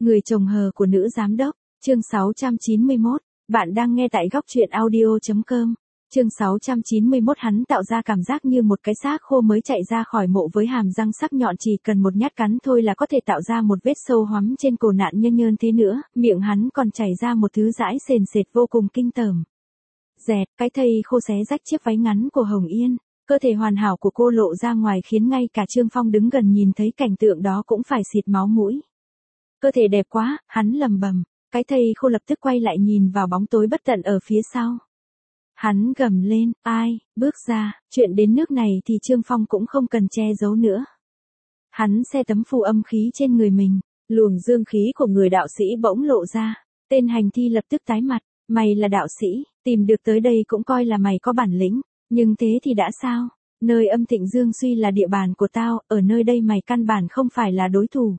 Người chồng hờ của nữ giám đốc, chương 691, bạn đang nghe tại góc truyện audio.com. Chương 691 hắn tạo ra cảm giác như một cái xác khô mới chạy ra khỏi mộ với hàm răng sắc nhọn chỉ cần một nhát cắn thôi là có thể tạo ra một vết sâu hoắm trên cổ nạn nhân nhơn thế nữa, miệng hắn còn chảy ra một thứ dãi sền sệt vô cùng kinh tởm. Dẹt, cái thây khô xé rách chiếc váy ngắn của Hồng Yên, cơ thể hoàn hảo của cô lộ ra ngoài khiến ngay cả Trương Phong đứng gần nhìn thấy cảnh tượng đó cũng phải xịt máu mũi. Cơ thể đẹp quá, hắn lầm bầm, cái thây khô lập tức quay lại nhìn vào bóng tối bất tận ở phía sau. Hắn gầm lên, ai, bước ra, chuyện đến nước này thì Trương Phong cũng không cần che giấu nữa. Hắn xe tấm phù âm khí trên người mình, luồng dương khí của người đạo sĩ bỗng lộ ra, tên hành thi lập tức tái mặt, mày là đạo sĩ, tìm được tới đây cũng coi là mày có bản lĩnh, nhưng thế thì đã sao, nơi âm thịnh dương suy là địa bàn của tao, ở nơi đây mày căn bản không phải là đối thủ.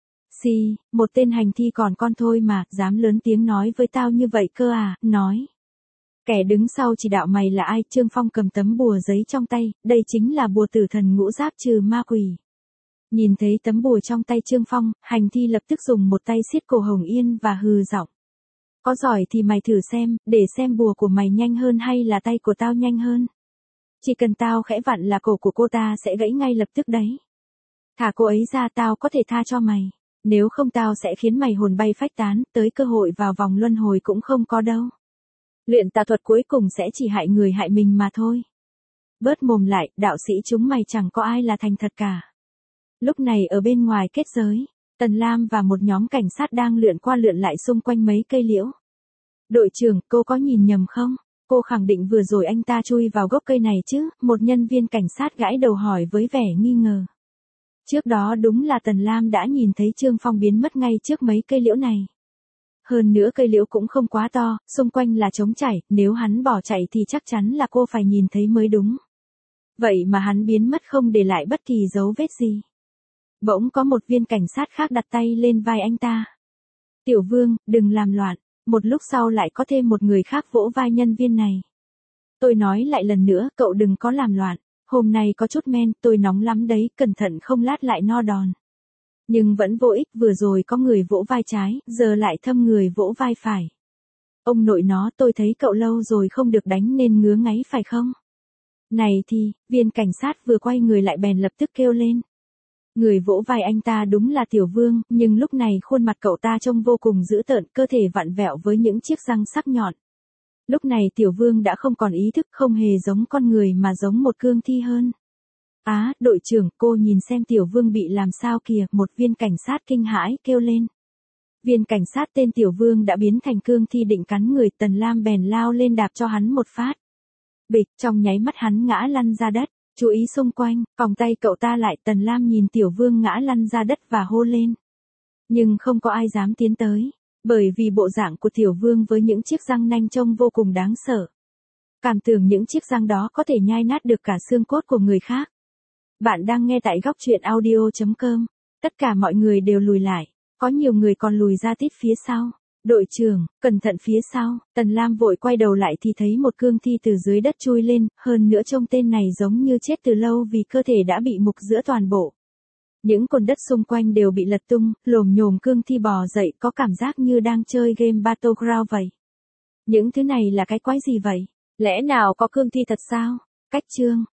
Một tên hành thi còn con thôi mà, dám lớn tiếng nói với tao như vậy cơ à, nói. Kẻ đứng sau chỉ đạo mày là ai? Trương Phong cầm tấm bùa giấy trong tay, đây chính là bùa tử thần ngũ giáp trừ ma quỷ. Nhìn thấy tấm bùa trong tay Trương Phong, hành thi lập tức dùng một tay siết cổ Hồng Yên và hừ giọng. Có giỏi thì mày thử xem, để xem bùa của mày nhanh hơn hay là tay của tao nhanh hơn. Chỉ cần tao khẽ vặn là cổ của cô ta sẽ gãy ngay lập tức đấy. Thả cô ấy ra tao có thể tha cho mày. Nếu không tao sẽ khiến mày hồn bay phách tán, tới cơ hội vào vòng luân hồi cũng không có đâu. Luyện tà thuật cuối cùng sẽ chỉ hại người hại mình mà thôi. Bớt mồm lại, đạo sĩ chúng mày chẳng có ai là thành thật cả. Lúc này ở bên ngoài kết giới, Tần Lam và một nhóm cảnh sát đang lượn qua lượn lại xung quanh mấy cây liễu. Đội trưởng, cô có nhìn nhầm không? Cô khẳng định vừa rồi anh ta chui vào gốc cây này chứ? Một nhân viên cảnh sát gãi đầu hỏi với vẻ nghi ngờ. Trước đó đúng là Tần Lam đã nhìn thấy Trương Phong biến mất ngay trước mấy cây liễu này. Hơn nữa cây liễu cũng không quá to, xung quanh là trống trải, nếu hắn bỏ chạy thì chắc chắn là cô phải nhìn thấy mới đúng. Vậy mà hắn biến mất không để lại bất kỳ dấu vết gì. Bỗng có một viên cảnh sát khác đặt tay lên vai anh ta. Tiểu Vương, đừng làm loạn. Một lúc sau lại có thêm một người khác vỗ vai nhân viên này. Tôi nói lại lần nữa, cậu đừng có làm loạn. Hôm nay có chút men, tôi nóng lắm đấy, cẩn thận không lát lại no đòn. Nhưng vẫn vô ích, vừa rồi có người vỗ vai trái, giờ lại thâm người vỗ vai phải. Ông nội nó, tôi thấy cậu lâu rồi không được đánh nên ngứa ngáy phải không? Này thì, viên cảnh sát vừa quay người lại bèn lập tức kêu lên. Người vỗ vai anh ta đúng là Tiểu Vương, nhưng lúc này khuôn mặt cậu ta trông vô cùng dữ tợn, cơ thể vặn vẹo với những chiếc răng sắc nhọn. Lúc này Tiểu Vương đã không còn ý thức, không hề giống con người mà giống một cương thi hơn. Đội trưởng, cô nhìn xem Tiểu Vương bị làm sao kìa, một viên cảnh sát kinh hãi kêu lên. Viên cảnh sát tên Tiểu Vương đã biến thành cương thi định cắn người, Tần Lam bèn lao lên đạp cho hắn một phát. Bịch, trong nháy mắt hắn ngã lăn ra đất, chú ý xung quanh, còng tay cậu ta lại, Tần Lam nhìn Tiểu Vương ngã lăn ra đất và hô lên. Nhưng không có ai dám tiến tới, bởi vì bộ dạng của Tiểu Vương với những chiếc răng nanh trông vô cùng đáng sợ. Cảm tưởng những chiếc răng đó có thể nhai nát được cả xương cốt của người khác. Bạn đang nghe tại góc truyện audio.com. Tất cả mọi người đều lùi lại, có nhiều người còn lùi ra tít phía sau. Đội trưởng, cẩn thận phía sau. Tần Lam vội quay đầu lại thì thấy một cương thi từ dưới đất chui lên, hơn nữa trông tên này giống như chết từ lâu vì cơ thể đã bị mục giữa toàn bộ. Những cồn đất xung quanh đều bị lật tung, lồm nhồm cương thi bò dậy, có cảm giác như đang chơi game Battleground vậy. Những thứ này là cái quái gì vậy? Lẽ nào có cương thi thật sao? Cách chương